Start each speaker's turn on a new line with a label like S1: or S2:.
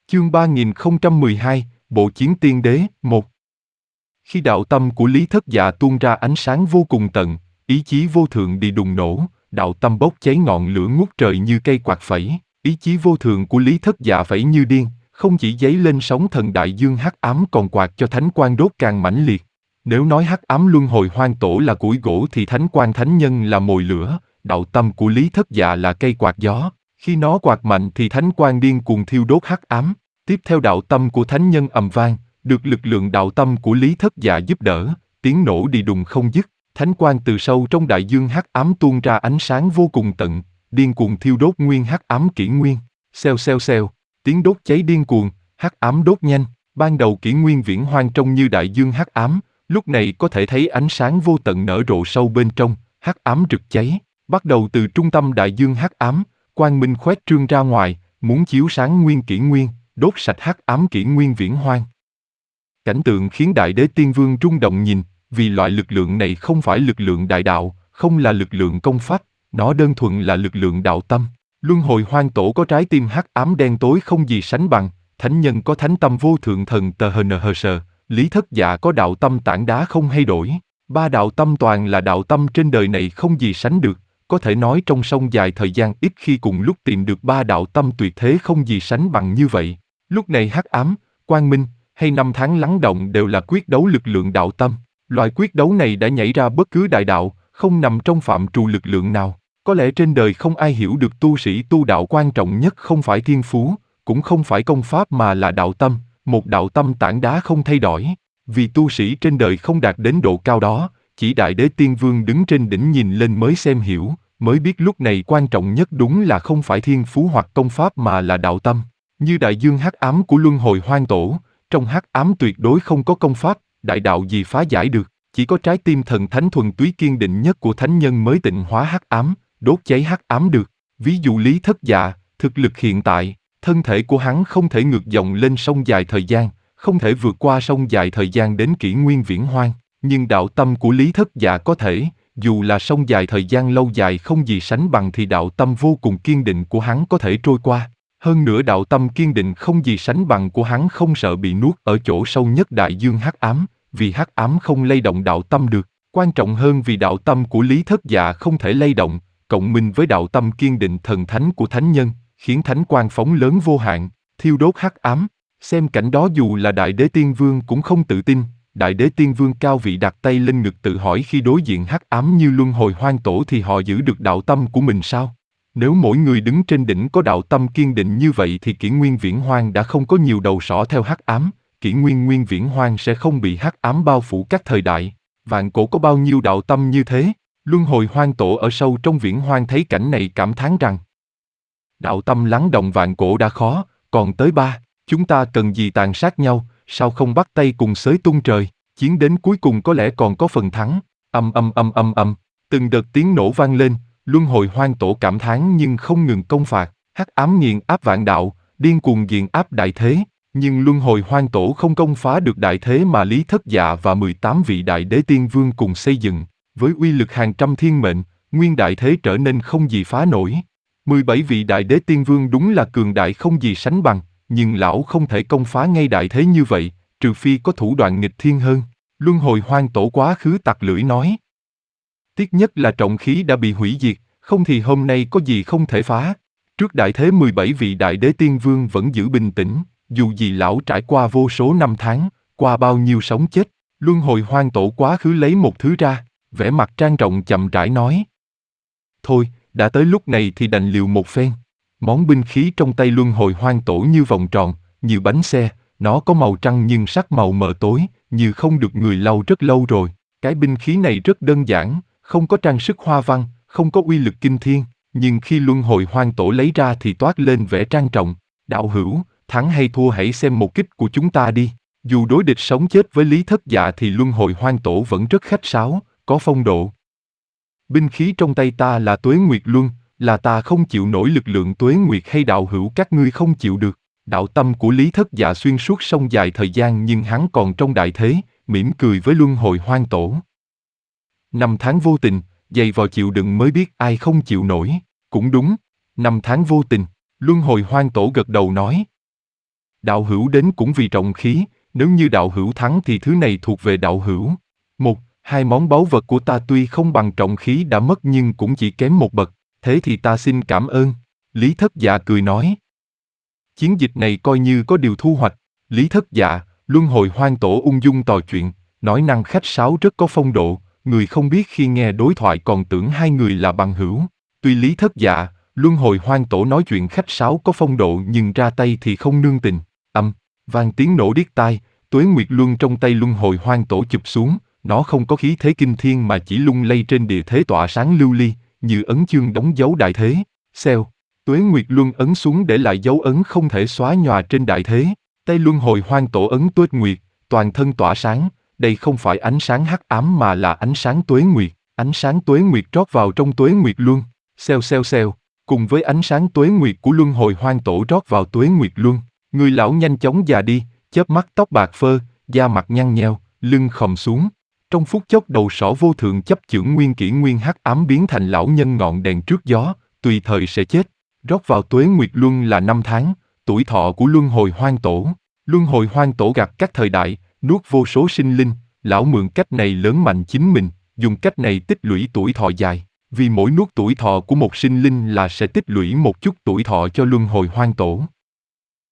S1: Chương 3012, Bộ Chiến Tiên Đế, 1. Khi đạo tâm của Lý Thất Dạ tuôn ra ánh sáng vô cùng tận, ý chí vô thượng đi đùng nổ, đạo tâm bốc cháy ngọn lửa ngút trời như cây quạt phẩy, ý chí vô thượng của Lý Thất Dạ phẩy như điên, không chỉ giấy lên sóng thần đại dương hắc ám còn quạt cho thánh quang đốt càng mãnh liệt. Nếu nói hắc ám luân hồi hoang tổ là củi gỗ thì thánh quang thánh nhân là mồi lửa, đạo tâm của Lý Thất Dạ là cây quạt gió, khi nó quạt mạnh thì thánh quang điên cuồng thiêu đốt hắc ám. Tiếp theo đạo tâm của thánh nhân ầm vang, được lực lượng đạo tâm của Lý Thất Dạ giúp đỡ, tiếng nổ đi đùng không dứt, thánh quang từ sâu trong đại dương hắc ám tuôn ra ánh sáng vô cùng tận, điên cuồng thiêu đốt nguyên hắc ám kỷ nguyên. Xèo xèo xèo, tiếng đốt cháy điên cuồng, hắc ám đốt nhanh, ban đầu kỷ nguyên viễn hoang trông như đại dương hắc ám, lúc này có thể thấy ánh sáng vô tận nở rộ sâu bên trong, hắc ám rực cháy, bắt đầu từ trung tâm đại dương hắc ám, quang minh khoét trương ra ngoài, muốn chiếu sáng nguyên kỷ nguyên, đốt sạch hắc ám kỷ nguyên viễn hoang. Cảnh tượng khiến Đại Đế Tiên Vương rung động nhìn, vì loại lực lượng này không phải lực lượng đại đạo, không là lực lượng công pháp, nó đơn thuần là lực lượng đạo tâm. Luân hồi hoang tổ có trái tim hắc ám đen tối không gì sánh bằng, thánh nhân có thánh tâm vô thượng thần tờ hờ sờ, Lý Thất Dạ có đạo tâm tảng đá không hay đổi. Ba đạo tâm toàn là đạo tâm trên đời này không gì sánh được, có thể nói trong sông dài thời gian ít khi cùng lúc tìm được ba đạo tâm tuyệt thế không gì sánh bằng như vậy. Lúc này hắc ám, quang minh, hay năm tháng lắng động đều là quyết đấu lực lượng đạo tâm. Loại quyết đấu này đã nhảy ra bất cứ đại đạo, không nằm trong phạm trù lực lượng nào. Có lẽ trên đời không ai hiểu được tu sĩ tu đạo quan trọng nhất không phải thiên phú, cũng không phải công pháp mà là đạo tâm, một đạo tâm tảng đá không thay đổi. Vì tu sĩ trên đời không đạt đến độ cao đó, chỉ Đại Đế Tiên Vương đứng trên đỉnh nhìn lên mới xem hiểu, mới biết lúc này quan trọng nhất đúng là không phải thiên phú hoặc công pháp mà là đạo tâm. Như đại dương hắc ám của luân hồi hoang tổ, trong hắc ám tuyệt đối không có công pháp, đại đạo gì phá giải được, chỉ có trái tim thần thánh thuần túy kiên định nhất của thánh nhân mới tịnh hóa hắc ám, đốt cháy hắc ám được. Ví dụ Lý Thất Dạ, thực lực hiện tại, thân thể của hắn không thể ngược dòng lên sông dài thời gian, không thể vượt qua sông dài thời gian đến kỷ nguyên viễn hoang, nhưng đạo tâm của Lý Thất Dạ có thể, dù là sông dài thời gian lâu dài không gì sánh bằng thì đạo tâm vô cùng kiên định của hắn có thể trôi qua. Hơn nữa đạo tâm kiên định không gì sánh bằng của hắn không sợ bị nuốt ở chỗ sâu nhất đại dương hắc ám, vì hắc ám không lay động đạo tâm được. Quan trọng hơn vì đạo tâm của Lý Thất Dạ không thể lay động, cộng minh với đạo tâm kiên định thần thánh của thánh nhân, khiến thánh quang phóng lớn vô hạn, thiêu đốt hắc ám. Xem cảnh đó dù là Đại Đế Tiên Vương cũng không tự tin. Đại Đế Tiên Vương cao vị đặt tay lên ngực tự hỏi khi đối diện hắc ám như luân hồi hoang tổ thì họ giữ được đạo tâm của mình sao? Nếu mỗi người đứng trên đỉnh có đạo tâm kiên định như vậy thì kỷ nguyên viễn hoang đã không có nhiều đầu sỏ theo hắc ám, kỷ nguyên nguyên viễn hoang sẽ không bị hắc ám bao phủ các thời đại. Vạn cổ có bao nhiêu đạo tâm như thế? Luân hồi hoang tổ ở sâu trong viễn hoang thấy cảnh này cảm thán rằng đạo tâm lắng động vạn cổ đã khó, còn tới ba, chúng ta cần gì tàn sát nhau, sao không bắt tay cùng xới tung trời, chiến đến cuối cùng có lẽ còn có phần thắng. Từng đợt tiếng nổ vang lên, luân hồi hoang tổ cảm thán nhưng không ngừng công phạt, hắc ám nghiền áp vạn đạo, điên cuồng nghiền áp đại thế, nhưng luân hồi hoang tổ không công phá được đại thế mà Lý Thất Dạ và 18 vị Đại Đế Tiên Vương cùng xây dựng, với uy lực hàng trăm thiên mệnh, nguyên đại thế trở nên không gì phá nổi. 17 vị Đại Đế Tiên Vương đúng là cường đại không gì sánh bằng, nhưng lão không thể công phá ngay đại thế như vậy, trừ phi có thủ đoạn nghịch thiên hơn. Luân hồi hoang tổ quá khứ tặc lưỡi nói. Tiếc nhất là trọng khí đã bị hủy diệt, không thì hôm nay có gì không thể phá. Trước đại thế 17 vị Đại Đế Tiên Vương vẫn giữ bình tĩnh, dù gì lão trải qua vô số năm tháng, qua bao nhiêu sống chết. Luân hồi hoang tổ quá khứ lấy một thứ ra, vẻ mặt trang trọng chậm rãi nói. Thôi, đã tới lúc này thì đành liều một phen. Món binh khí trong tay luân hồi hoang tổ như vòng tròn, như bánh xe, nó có màu trắng nhưng sắc màu mờ tối, như không được người lau rất lâu rồi. Cái binh khí này rất đơn giản, không có trang sức hoa văn, không có uy lực kinh thiên, nhưng khi luân hồi hoang tổ lấy ra thì toát lên vẻ trang trọng. Đạo hữu, thắng hay thua hãy xem một kích của chúng ta đi. Dù đối địch sống chết với Lý Thất Dạ thì luân hồi hoang tổ vẫn rất khách sáo, có phong độ. Binh khí trong tay ta là Tuế Nguyệt Luân, là ta không chịu nổi lực lượng Tuế Nguyệt hay đạo hữu các ngươi không chịu được. Đạo tâm của Lý Thất Dạ xuyên suốt sông dài thời gian nhưng hắn còn trong đại thế, mỉm cười với luân hồi hoang tổ. Năm tháng vô tình, dày vò chịu đựng mới biết ai không chịu nổi. Cũng đúng, năm tháng vô tình, luân hồi hoang tổ gật đầu nói. Đạo hữu đến cũng vì trọng khí, nếu như đạo hữu thắng thì thứ này thuộc về đạo hữu. Hai món báu vật của ta tuy không bằng trọng khí đã mất nhưng cũng chỉ kém một bậc, thế thì ta xin cảm ơn. Lý Thất Dạ cười nói. Chiến dịch này coi như có điều thu hoạch. Lý Thất Dạ, Luân Hồi Hoang Tổ ung dung trò chuyện, nói năng khách sáo rất có phong độ, người không biết khi nghe đối thoại còn tưởng hai người là bằng hữu. Tuy Lý Thất Dạ, Luân Hồi Hoang Tổ nói chuyện khách sáo có phong độ nhưng ra tay thì không nương tình. Vang tiếng nổ điếc tai, Tuế Nguyệt Luân trong tay Luân Hồi Hoang Tổ chụp xuống, nó không có khí thế kinh thiên mà chỉ lung lay trên địa thế tỏa sáng lưu ly, như ấn chương đóng dấu đại thế. Xèo, Tuế Nguyệt Luân ấn xuống để lại dấu ấn không thể xóa nhòa trên đại thế. Tay Luân Hồi Hoang Tổ ấn Tuế Nguyệt, toàn thân tỏa sáng, đây không phải ánh sáng hắc ám mà là ánh sáng Tuế Nguyệt. Ánh sáng Tuế Nguyệt trót vào trong Tuế Nguyệt Luân, xèo, cùng với ánh sáng Tuế Nguyệt của Luân Hồi Hoang Tổ rót vào Tuế Nguyệt Luân. Người lão nhanh chóng già đi, chớp mắt tóc bạc phơ, da mặt nhăn nheo, lưng khom xuống. Trong phút chốc đầu sỏ vô thượng chấp chưởng nguyên kỷ nguyên hắc ám biến thành lão nhân ngọn đèn trước gió, tùy thời sẽ chết. Rót vào Tuế Nguyệt Luân là 5 tháng, tuổi thọ của Luân Hồi Hoang Tổ. Luân Hồi Hoang Tổ gặt các thời đại, nuốt vô số sinh linh, lão mượn cách này lớn mạnh chính mình, dùng cách này tích lũy tuổi thọ dài. Vì mỗi nuốt tuổi thọ của một sinh linh là sẽ tích lũy một chút tuổi thọ cho Luân Hồi Hoang Tổ.